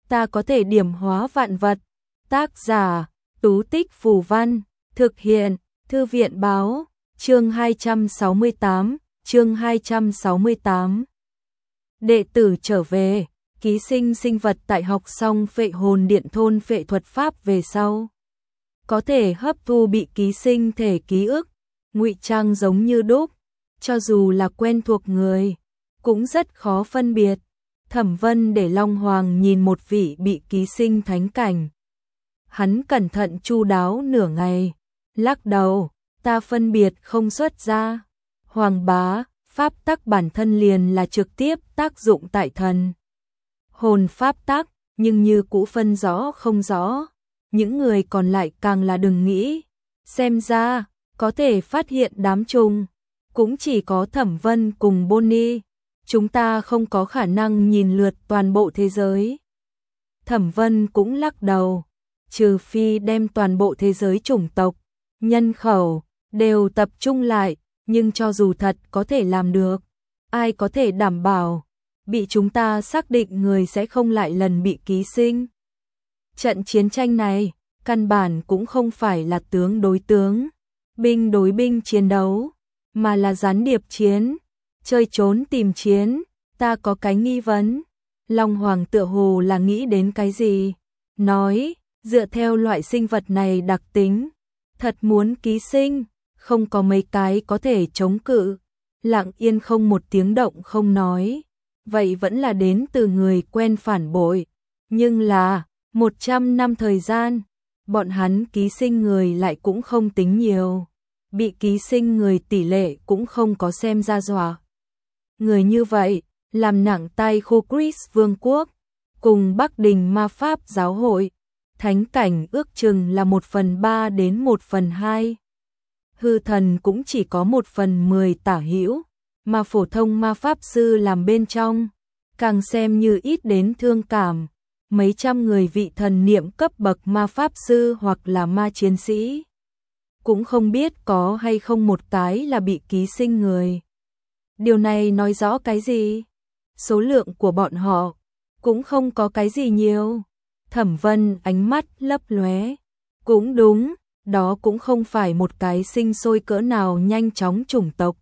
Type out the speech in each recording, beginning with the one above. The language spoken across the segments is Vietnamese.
ta có thể điểm hóa vạn vật. Tác giả, Tú Tích Phù Văn, thực hiện, Thư viện Báo, chương 268, chương 268. Đệ tử trở về, ký sinh sinh vật tại học xong phệ hồn điện thôn phệ thuật pháp về sau. Có thể hấp thu bị ký sinh thể ký ức, ngụy trang giống như đúc, cho dù là quen thuộc người, cũng rất khó phân biệt. Thẩm Vân để Long Hoàng nhìn một vị bị ký sinh thánh cảnh. Hắn cẩn thận chu đáo nửa ngày, lắc đầu, ta phân biệt không xuất ra. Hoàng bá, pháp tắc bản thân liền là trực tiếp tác dụng tại thần hồn pháp tắc, nhưng như cũ phân rõ không rõ. Những người còn lại càng là đừng nghĩ. Xem ra, có thể phát hiện đám trùng, cũng chỉ có Thẩm Vân cùng Bonnie. Chúng ta không có khả năng nhìn lượt toàn bộ thế giới. Thẩm Vân cũng lắc đầu, trừ phi đem toàn bộ thế giới chủng tộc, nhân khẩu, đều tập trung lại, nhưng cho dù thật có thể làm được, ai có thể đảm bảo, bị chúng ta xác định người sẽ không lại lần bị ký sinh. Trận chiến tranh này, căn bản cũng không phải là tướng đối tướng, binh đối binh chiến đấu, mà là gián điệp chiến, chơi trốn tìm chiến. Ta có cái nghi vấn. Long Hoàng tựa hồ là nghĩ đến cái gì, nói, dựa theo loại sinh vật này đặc tính, thật muốn ký sinh, không có mấy cái có thể chống cự. Lặng yên không một tiếng động không nói, vậy vẫn là đến từ người quen phản bội. Nhưng là, 100 năm thời gian, bọn hắn ký sinh người lại cũng không tính nhiều, bị ký sinh người tỷ lệ cũng không có xem ra dọa. Người như vậy, làm nặng tay khu Chris Vương quốc, cùng Bắc Đình Ma Pháp Giáo hội, thánh cảnh ước chừng là 1/3 đến 1/2. Hư thần cũng chỉ có 1/10 tả hữu, mà phổ thông ma pháp sư làm bên trong, càng xem như ít đến thương cảm. Mấy trăm người vị thần niệm cấp bậc ma pháp sư hoặc là ma chiến sĩ, cũng không biết có hay không một cái là bị ký sinh người. Điều này nói rõ cái gì? Số lượng của bọn họ cũng không có cái gì nhiều. Thẩm Vân ánh mắt lấp lóe. Cũng đúng, đó cũng không phải một cái sinh sôi cỡ nào nhanh chóng chủng tộc.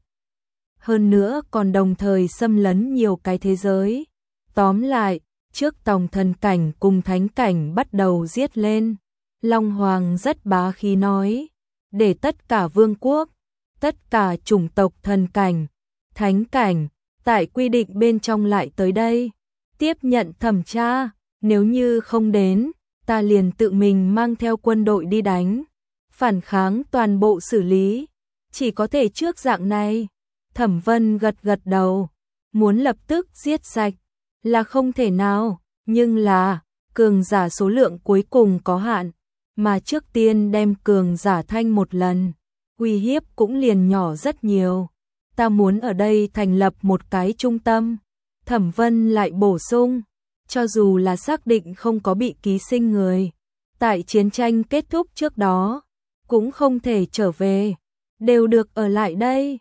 Hơn nữa còn đồng thời xâm lấn nhiều cái thế giới. Tóm lại, trước tòng thần cảnh cùng thánh cảnh bắt đầu giết lên, Long Hoàng rất bá khí nói, để tất cả vương quốc, tất cả chủng tộc thần cảnh, thánh cảnh, tại quy định bên trong lại tới đây, tiếp nhận thẩm tra, nếu như không đến, ta liền tự mình mang theo quân đội đi đánh, phản kháng toàn bộ xử lý, chỉ có thể trước dạng này. Thẩm Vân gật gật đầu, muốn lập tức giết sạch là không thể nào, nhưng là cường giả số lượng cuối cùng có hạn, mà trước tiên đem cường giả thanh một lần, uy hiếp cũng liền nhỏ rất nhiều. Ta muốn ở đây thành lập một cái trung tâm. Thẩm Vân lại bổ sung, cho dù là xác định không có bị ký sinh người, tại chiến tranh kết thúc trước đó, cũng không thể trở về, đều được ở lại đây.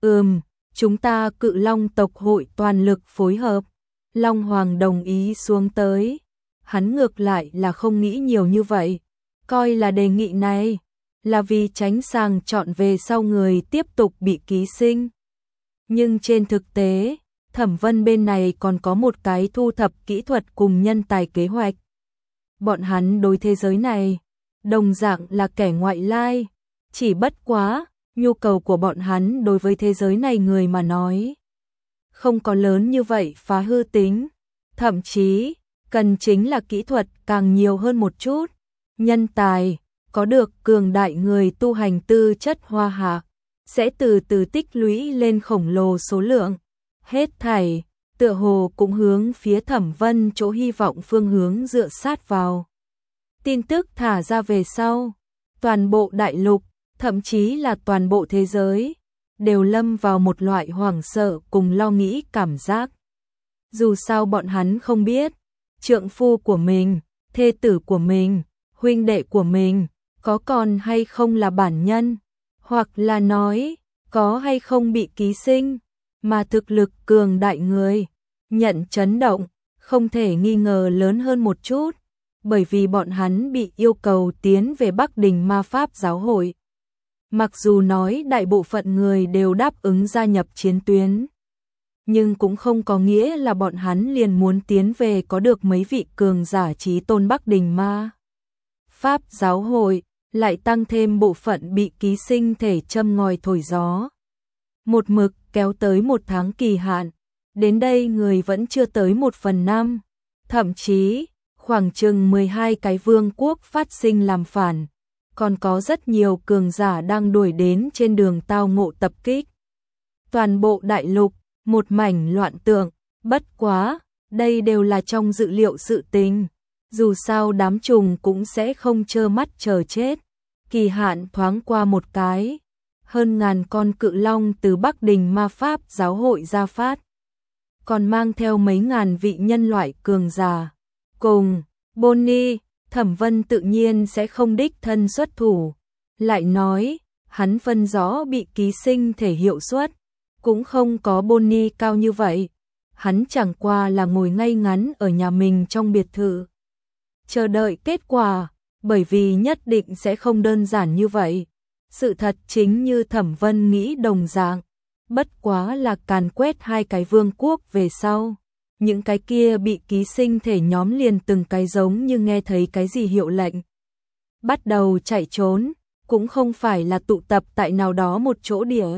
Chúng ta Cự Long tộc hội toàn lực phối hợp. Long Hoàng đồng ý xuống tới. Hắn ngược lại là không nghĩ nhiều như vậy, coi là đề nghị này là vì tránh sàng chọn về sau người tiếp tục bị ký sinh. Nhưng trên thực tế, Thẩm Vân bên này còn có một cái thu thập kỹ thuật cùng nhân tài kế hoạch. Bọn hắn đối thế giới này, đồng dạng là kẻ ngoại lai, chỉ bất quá, nhu cầu của bọn hắn đối với thế giới này người mà nói, không có lớn như vậy phá hư tính, thậm chí, cần chính là kỹ thuật càng nhiều hơn một chút. Nhân tài, có được cường đại người tu hành tư chất hoa hạ, sẽ từ từ tích lũy lên khổng lồ số lượng. Hết thảy, tựa hồ cũng hướng phía Thẩm Vân chỗ hy vọng phương hướng dựa sát vào. Tin tức thả ra về sau, toàn bộ đại lục, thậm chí là toàn bộ thế giới, đều lâm vào một loại hoảng sợ cùng lo nghĩ cảm giác. Dù sao bọn hắn không biết, trượng phu của mình, thê tử của mình, huynh đệ của mình, có còn hay không là bản nhân, hoặc là nói, có hay không bị ký sinh, mà thực lực cường đại người, nhận chấn động, không thể nghi ngờ lớn hơn một chút, bởi vì bọn hắn bị yêu cầu tiến về Bắc Đình Ma Pháp Giáo hội. Mặc dù nói đại bộ phận người đều đáp ứng gia nhập chiến tuyến, nhưng cũng không có nghĩa là bọn hắn liền muốn tiến về có được mấy vị cường giả chí tôn Bắc Đình Ma Pháp Giáo hội, lại tăng thêm bộ phận bị ký sinh thể châm ngòi thổi gió. Một mực kéo tới 1 tháng kỳ hạn, đến đây người vẫn chưa tới 1/5, thậm chí khoảng chừng 12 cái vương quốc phát sinh làm phản, còn có rất nhiều cường giả đang đuổi đến trên đường tao ngộ tập kích. Toàn bộ đại lục, một mảnh loạn tượng, bất quá, đây đều là trong dự liệu sự tình. Dù sao đám trùng cũng sẽ không trơ mắt chờ chết. Kỳ hạn thoáng qua một cái, hơn ngàn con cự long từ Bắc Đình Ma Pháp Giáo hội ra phát, còn mang theo mấy ngàn vị nhân loại cường giả. Cùng Bonnie, Thẩm Vân tự nhiên sẽ không đích thân xuất thủ. Lại nói, hắn phân rõ bị ký sinh thể hiệu suất, cũng không có Bonnie cao như vậy. Hắn chẳng qua là ngồi ngay ngắn ở nhà mình trong biệt thự, chờ đợi kết quả, bởi vì nhất định sẽ không đơn giản như vậy. Sự thật chính như Thẩm Vân nghĩ đồng dạng, bất quá là càn quét 2 cái vương quốc về sau. Những cái kia bị ký sinh thể nhóm liền từng cái giống như nghe thấy cái gì hiệu lệnh, bắt đầu chạy trốn, cũng không phải là tụ tập tại nào đó một chỗ địa,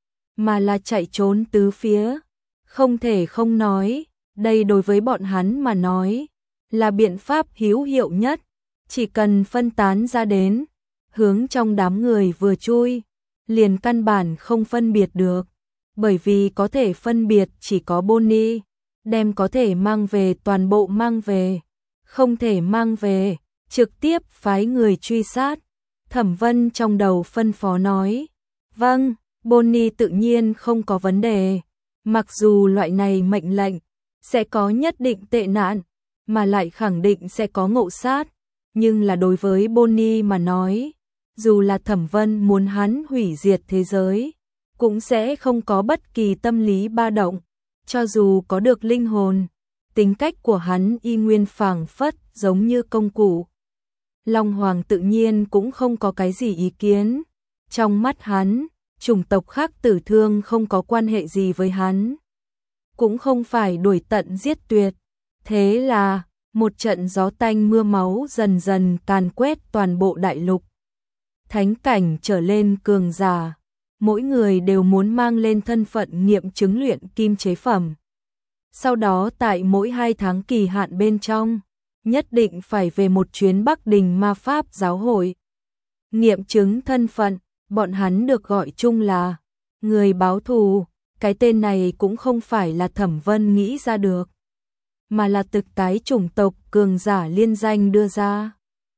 mà là chạy trốn tứ phía. Không thể không nói, đây đối với bọn hắn mà nói, là biện pháp hữu hiệu nhất. Chỉ cần phân tán ra đến, hướng trong đám người vừa chui, liền căn bản không phân biệt được, bởi vì có thể phân biệt chỉ có Bonnie, đem có thể mang về toàn bộ mang về, không thể mang về, trực tiếp phái người truy sát. Thẩm Vân trong đầu phân phó nói, vâng, Bonnie tự nhiên không có vấn đề, mặc dù loại này mệnh lệnh sẽ có nhất định tệ nạn, mà lại khẳng định sẽ có ngộ sát, nhưng là đối với Bonnie mà nói, dù là Thẩm Vân muốn hắn hủy diệt thế giới, cũng sẽ không có bất kỳ tâm lý ba động. Cho dù có được linh hồn, tính cách của hắn y nguyên phảng phất giống như công cụ. Long Hoàng tự nhiên cũng không có cái gì ý kiến. Trong mắt hắn, chủng tộc khác tử thương không có quan hệ gì với hắn, cũng không phải đuổi tận giết tuyệt. Thế là, một trận gió tanh mưa máu dần dần càn quét toàn bộ đại lục. Thánh cảnh trở lên cường giả, mỗi người đều muốn mang lên thân phận nghiệm chứng luyện kim chế phẩm. Sau đó tại mỗi 2 tháng kỳ hạn bên trong, nhất định phải về một chuyến Bắc Đình Ma Pháp Giáo hội. Nghiệm chứng thân phận, bọn hắn được gọi chung là người báo thù. Cái tên này cũng không phải là Thẩm Vân nghĩ ra được, mà là thực cái chủng tộc cường giả liên danh đưa ra.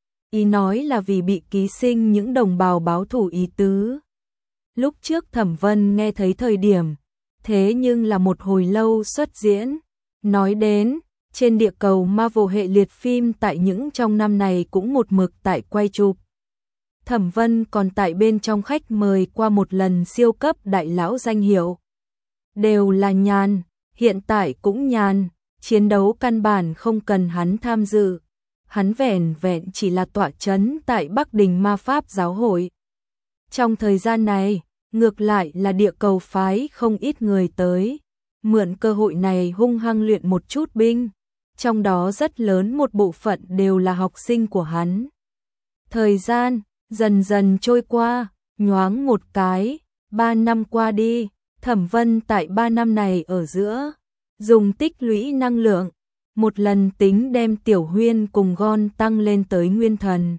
Ý nói là vì bị ký sinh những đồng bào báo thù ý tứ. Lúc trước Thẩm Vân nghe thấy thời điểm, thế nhưng là một hồi lâu xuất diễn. Nói đến, trên địa cầu Marvel hệ liệt phim tại những trong năm này cũng một mực tại quay chụp. Thẩm Vân còn tại bên trong khách mời qua một lần siêu cấp đại lão danh hiệu. Đều là nhàn, hiện tại cũng nhàn, chiến đấu căn bản không cần hắn tham dự. Hắn vẻn vẹn chỉ là tọa chấn tại Bắc Đình Ma Pháp Giáo hội. Trong thời gian này, ngược lại là địa cầu phái không ít người tới, mượn cơ hội này hung hăng luyện một chút binh, trong đó rất lớn một bộ phận đều là học sinh của hắn. Thời gian dần dần trôi qua, nhoáng một cái, 3 năm qua đi, Thẩm Vân tại 3 năm này ở giữa, dùng tích lũy năng lượng, một lần tính đem Tiểu Huyên cùng Gon tăng lên tới nguyên thần.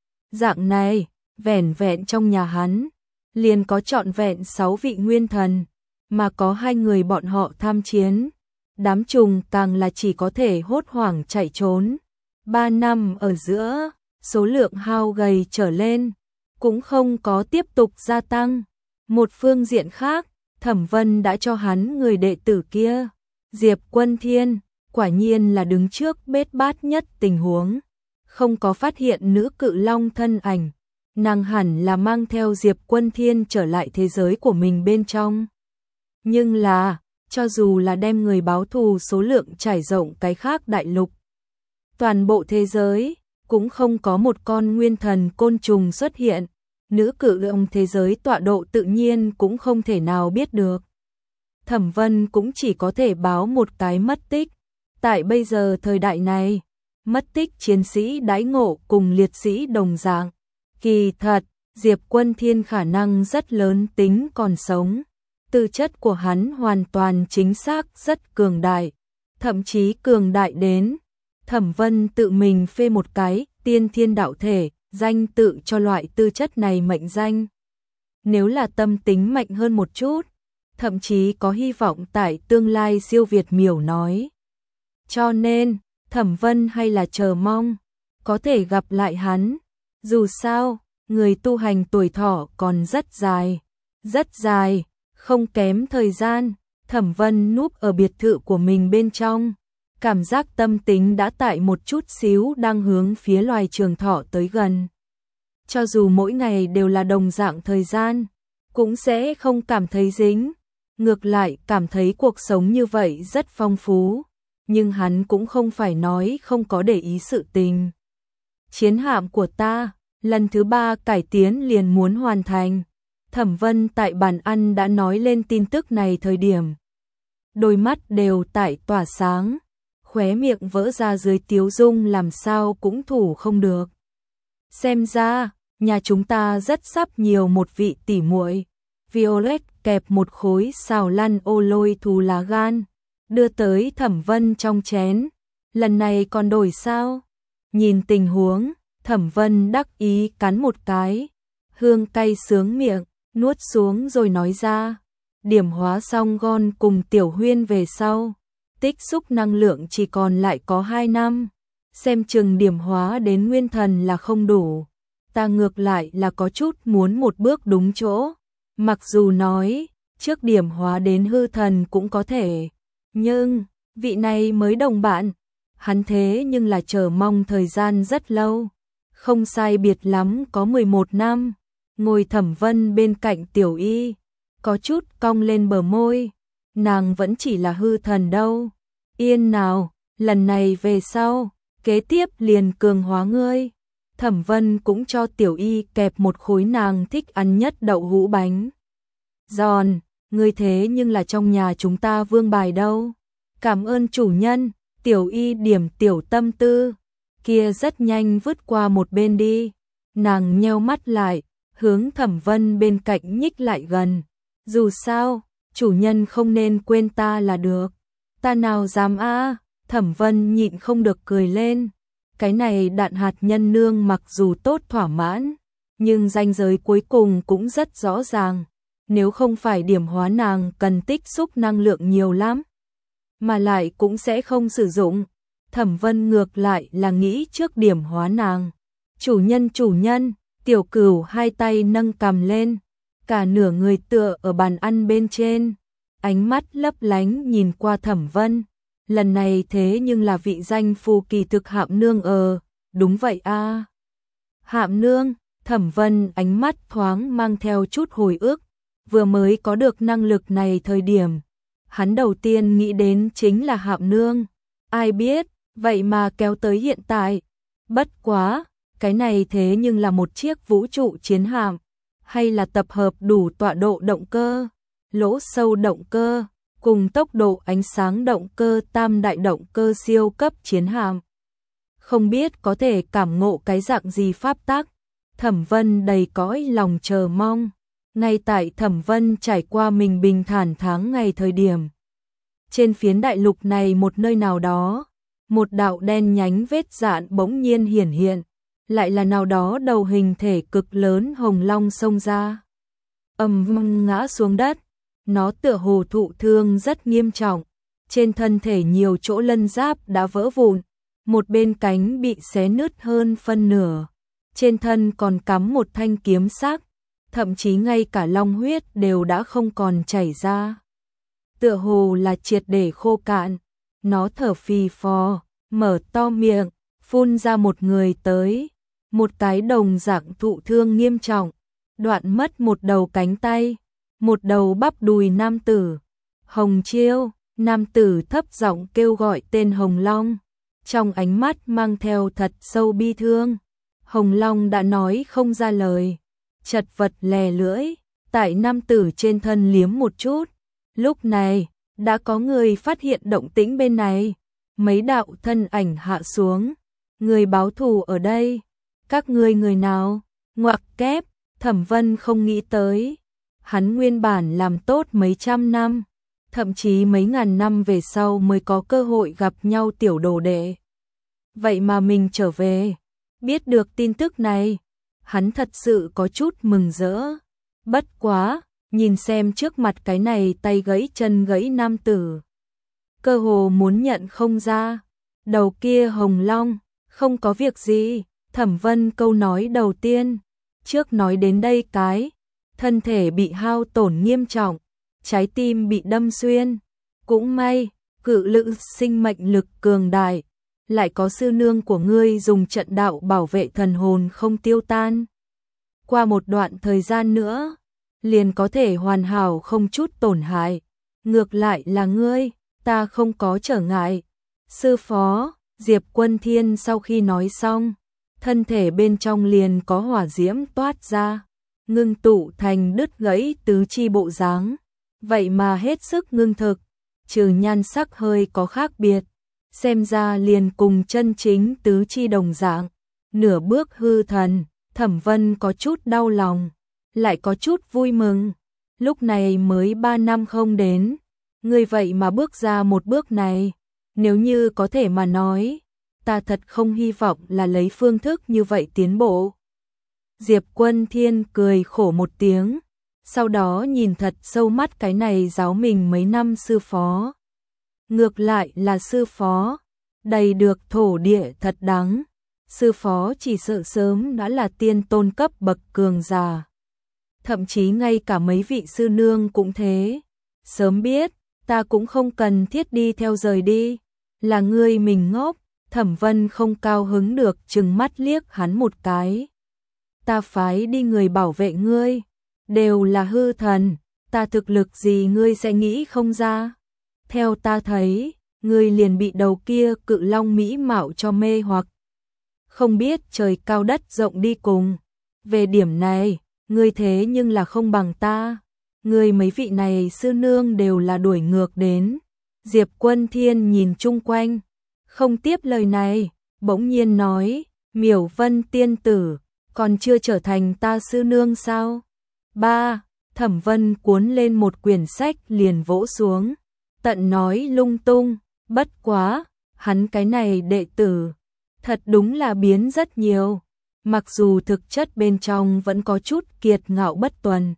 Dạng này, vẻn vẹn trong nhà hắn, liền có trọn vẹn 6 vị nguyên thần, mà có 2 người bọn họ tham chiến. Đám trùng càng là chỉ có thể hốt hoảng chạy trốn. 3 năm ở giữa, số lượng hao gầy trở lên, cũng không có tiếp tục gia tăng. Một phương diện khác, Thẩm Vân đã cho hắn người đệ tử kia, Diệp Quân Thiên, quả nhiên là đứng trước bết bát nhất tình huống. Không có phát hiện nữ cự long thân ảnh, nàng hẳn là mang theo Diệp Quân Thiên trở lại thế giới của mình bên trong. Nhưng là, cho dù là đem người báo thù số lượng trải rộng cái khác đại lục. Toàn bộ thế giới, cũng không có một con nguyên thần côn trùng xuất hiện, nữ cự lượng thế giới tọa độ tự nhiên cũng không thể nào biết được. Thẩm Vân cũng chỉ có thể báo một cái mất tích. Tại bây giờ thời đại này, mất tích chiến sĩ đãi ngộ cùng liệt sĩ đồng dạng. Kỳ thật, Diệp Quân Thiên khả năng rất lớn tính còn sống. Tư chất của hắn hoàn toàn chính xác rất cường đại, thậm chí cường đại đến Thẩm Vân tự mình phê một cái tiên thiên đạo thể, danh tự cho loại tư chất này mệnh danh. Nếu là tâm tính mạnh hơn một chút, thậm chí có hy vọng tại tương lai siêu việt miểu nói. Cho nên, Thẩm Vân hay là chờ mong có thể gặp lại hắn. Dù sao, người tu hành tuổi thọ còn rất dài, không kém thời gian. Thẩm Vân núp ở biệt thự của mình bên trong, cảm giác tâm tính đã tại một chút xíu đang hướng phía loài trường thọ tới gần. Cho dù mỗi ngày đều là đồng dạng thời gian, cũng sẽ không cảm thấy dính, ngược lại cảm thấy cuộc sống như vậy rất phong phú, nhưng hắn cũng không phải nói không có để ý sự tình. Chiến hạm của ta, lần thứ 3 cải tiến liền muốn hoàn thành. Thẩm Vân tại bàn ăn đã nói lên tin tức này thời điểm. Đôi mắt đều tại tỏa sáng, khóe miệng vỡ ra dưới tiếu dung làm sao cũng thủ không được. Xem ra, nhà chúng ta rất sắp nhiều một vị tỷ muội. Violet kẹp một khối xào lăn ô lôi thú lá gan, đưa tới Thẩm Vân trong chén. Lần này còn đổi sao? Nhìn tình huống, Thẩm Vân đắc ý cắn một cái, hương cay sướng miệng, nuốt xuống rồi nói ra. Điểm hóa xong Gon cùng Tiểu Huyên về sau, tích xúc năng lượng chỉ còn lại có 2 năm, xem chừng điểm hóa đến nguyên thần là không đủ. Ta ngược lại là có chút muốn một bước đúng chỗ, mặc dù nói, trước điểm hóa đến hư thần cũng có thể, nhưng, vị này mới đồng bạn, hắn thế nhưng là chờ mong thời gian rất lâu, không sai biệt lắm có 11 năm, ngồi Thẩm Vân bên cạnh Tiểu Y, có chút cong lên bờ môi, nàng vẫn chỉ là hư thần đâu, yên nào, lần này về sau, kế tiếp liền cường hóa ngươi. Thẩm Vân cũng cho Tiểu Y kẹp một khối nàng thích ăn nhất đậu hũ bánh giòn, ngươi thế nhưng là trong nhà chúng ta vương bài đâu. Cảm ơn chủ nhân. Tiểu Y điểm tiểu tâm tư kia rất nhanh vứt qua một bên đi. Nàng nheo mắt lại, hướng Thẩm Vân bên cạnh nhích lại gần. Dù sao, chủ nhân không nên quên ta là được. Ta nào dám a? Thẩm Vân nhịn không được cười lên. Cái này đạn hạt nhân nương mặc dù tốt thỏa mãn, nhưng ranh giới cuối cùng cũng rất rõ ràng. Nếu không phải điểm hóa nàng cần tích xúc năng lượng nhiều lắm, mà lại cũng sẽ không sử dụng. Thẩm Vân ngược lại là nghĩ trước điểm hóa nàng. Chủ nhân, Tiểu Cửu hai tay nâng cằm lên, cả nửa người tựa ở bàn ăn bên trên, ánh mắt lấp lánh nhìn qua Thẩm Vân. Lần này thế nhưng là vị danh phù kỳ thực Hạm Nương đúng vậy a. Hạm Nương, Thẩm Vân ánh mắt thoáng mang theo chút hồi ức, vừa mới có được năng lực này thời điểm, hắn đầu tiên nghĩ đến chính là Hạm Nương, ai biết, vậy mà kéo tới hiện tại. Bất quá, cái này thế nhưng là một chiếc vũ trụ chiến hạm, hay là tập hợp đủ tọa độ động cơ, lỗ sâu động cơ, cùng tốc độ ánh sáng động cơ tam đại động cơ siêu cấp chiến hạm. Không biết có thể cảm ngộ cái dạng gì pháp tắc. Thẩm Vân đầy cõi lòng chờ mong. Ngay tại Thẩm Vân trải qua mình bình thản tháng ngày thời điểm, trên phiến đại lục này một nơi nào đó, một đạo đen nhánh vết dạn bỗng nhiên hiển hiện, lại là nào đó đầu hình thể cực lớn hồng long xông ra, ầm vang ngã xuống đất. Nó tựa hồ thụ thương rất nghiêm trọng, trên thân thể nhiều chỗ lân giáp đã vỡ vụn, một bên cánh bị xé nứt hơn phân nửa, trên thân còn cắm một thanh kiếm sắc, thậm chí ngay cả long huyết đều đã không còn chảy ra. Tựa hồ là triệt để khô cạn, nó thở phì phò, mở to miệng, phun ra một người tới, một cái đồng dạng thụ thương nghiêm trọng, đoạn mất một đầu cánh tay, một đầu bắp đùi nam tử. Hồng Chiêu, nam tử thấp giọng kêu gọi tên Hồng Long, trong ánh mắt mang theo thật sâu bi thương. Hồng Long đã nói không ra lời, chật vật lè lưỡi, tại nam tử trên thân liếm một chút. Lúc này, đã có người phát hiện động tĩnh bên này, mấy đạo thân ảnh hạ xuống. Người báo thù ở đây, các ngươi người nào? Ngoặc kép, Thẩm Vân không nghĩ tới. Hắn nguyên bản làm tốt mấy trăm năm, thậm chí mấy ngàn năm về sau mới có cơ hội gặp nhau tiểu đồ đệ. Vậy mà mình trở về, biết được tin tức này, hắn thật sự có chút mừng rỡ. Bất quá, nhìn xem trước mặt cái này tay gãy chân gãy nam tử, cơ hồ muốn nhận không ra. Đầu kia Hồng Long, không có việc gì. Thẩm Vân câu nói đầu tiên, trước nói đến đây cái, thân thể bị hao tổn nghiêm trọng, trái tim bị đâm xuyên. Cũng may, cự lự sinh mệnh lực cường đại, lại có sư nương của ngươi dùng trận đạo bảo vệ thần hồn không tiêu tan. Qua một đoạn thời gian nữa, liền có thể hoàn hảo không chút tổn hại. Ngược lại là ngươi, ta không có trở ngại. Sư phó, Diệp Quân Thiên sau khi nói xong, thân thể bên trong liền có hỏa diễm toát ra, ngưng tụ thành đứt gãy tứ chi bộ dáng. Vậy mà hết sức ngưng thực, trừ nhan sắc hơi có khác biệt, xem ra liền cùng chân chính tứ chi đồng dạng. Nửa bước hư thần, Thẩm Vân có chút đau lòng, lại có chút vui mừng. Lúc này mới 3 năm không đến, ngươi vậy mà bước ra một bước này. Nếu như có thể mà nói, ta thật không hy vọng là lấy phương thức như vậy tiến bộ. Diệp Quân Thiên cười khổ một tiếng, sau đó nhìn thật sâu mắt cái này giáo mình mấy năm sư phó. Ngược lại là sư phó, đầy được thổ địa thật đáng. Sư phó chỉ sợ sớm đã là tiên tôn cấp bậc cường giả. Thậm chí ngay cả mấy vị sư nương cũng thế. Sớm biết, ta cũng không cần thiết đi theo rời đi. Là ngươi mình ngốc. Thẩm Vân không cao hứng được trừng mắt liếc hắn một cái. Ta phái đi người bảo vệ ngươi, đều là hư thần, ta thực lực gì ngươi sẽ nghĩ không ra. Theo ta thấy, ngươi liền bị đầu kia cự long mỹ mạo cho mê hoặc. Không biết trời cao đất rộng đi cùng. Về điểm này, ngươi thế nhưng là không bằng ta. Ngươi mấy vị này sư nương đều là đuổi ngược đến. Diệp Quân Thiên nhìn chung quanh, không tiếp lời này, bỗng nhiên nói, Miểu Vân tiên tử, còn chưa trở thành ta sư nương sao? Ba, Thẩm Vân cuốn lên một quyển sách liền vỗ xuống, tận nói lung tung. Bất quá, hắn cái này đệ tử, thật đúng là biến rất nhiều. Mặc dù thực chất bên trong vẫn có chút kiệt ngạo bất tuần,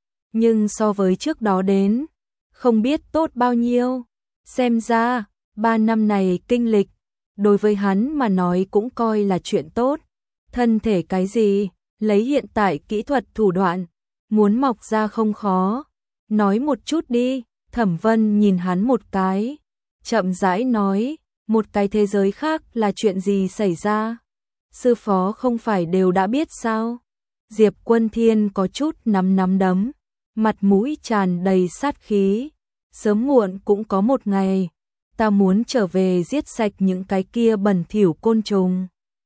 nhưng so với trước đó đến, không biết tốt bao nhiêu. Xem ra, 3 năm này kinh lịch, đối với hắn mà nói cũng coi là chuyện tốt. Thân thể cái gì, lấy hiện tại kỹ thuật thủ đoạn, muốn mọc ra không khó. Nói một chút đi. Thẩm Vân nhìn hắn một cái, chậm rãi nói, một cái thế giới khác là chuyện gì xảy ra? Sư phó không phải đều đã biết sao? Diệp Quân Thiên có chút nắm đấm, mặt mũi tràn đầy sát khí. Sớm muộn cũng có một ngày, ta muốn trở về giết sạch những cái kia bẩn thỉu côn trùng.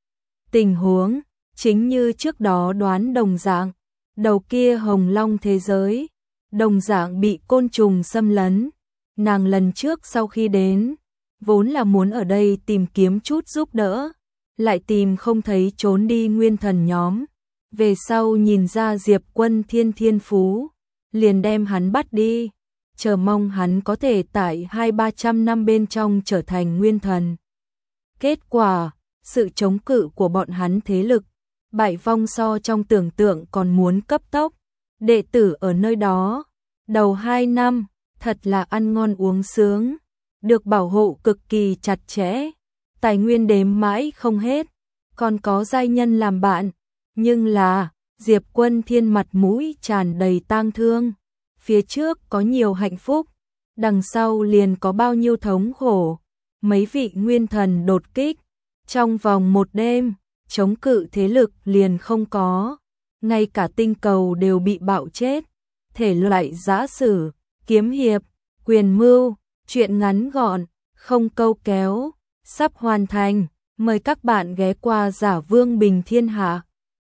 Tình huống chính như trước đó đoán đồng dạng, đầu kia Hồng Long thế giới, đồng dạng bị côn trùng xâm lấn. Nàng lần trước sau khi đến, vốn là muốn ở đây tìm kiếm chút giúp đỡ, lại tìm không thấy trốn đi nguyên thần nhóm. Về sau nhìn ra Diệp Quân Thiên thiên phú, liền đem hắn bắt đi, chờ mong hắn có thể tại 200-300 năm bên trong trở thành nguyên thần. Kết quả, sự chống cự của bọn hắn thế lực, bại vong so trong tưởng tượng còn muốn cấp tốc. Đệ tử ở nơi đó, đầu 2 năm, thật là ăn ngon uống sướng, được bảo hộ cực kỳ chặt chẽ, tài nguyên đếm mãi không hết, còn có giai nhân làm bạn. Nhưng là, Diệp Quân Thiên mặt mũi tràn đầy tang thương. Phía trước có nhiều hạnh phúc, đằng sau liền có bao nhiêu thống khổ. Mấy vị nguyên thần đột kích, trong vòng một đêm, chống cự thế lực liền không có. Ngay cả tinh cầu đều bị bạo chết. Thể loại giã sử, kiếm hiệp, Quyền mưu, chuyện ngắn gọn, không câu kéo, sắp hoàn thành. Mời các bạn ghé qua Giả Vương Bình Thiên Hạ.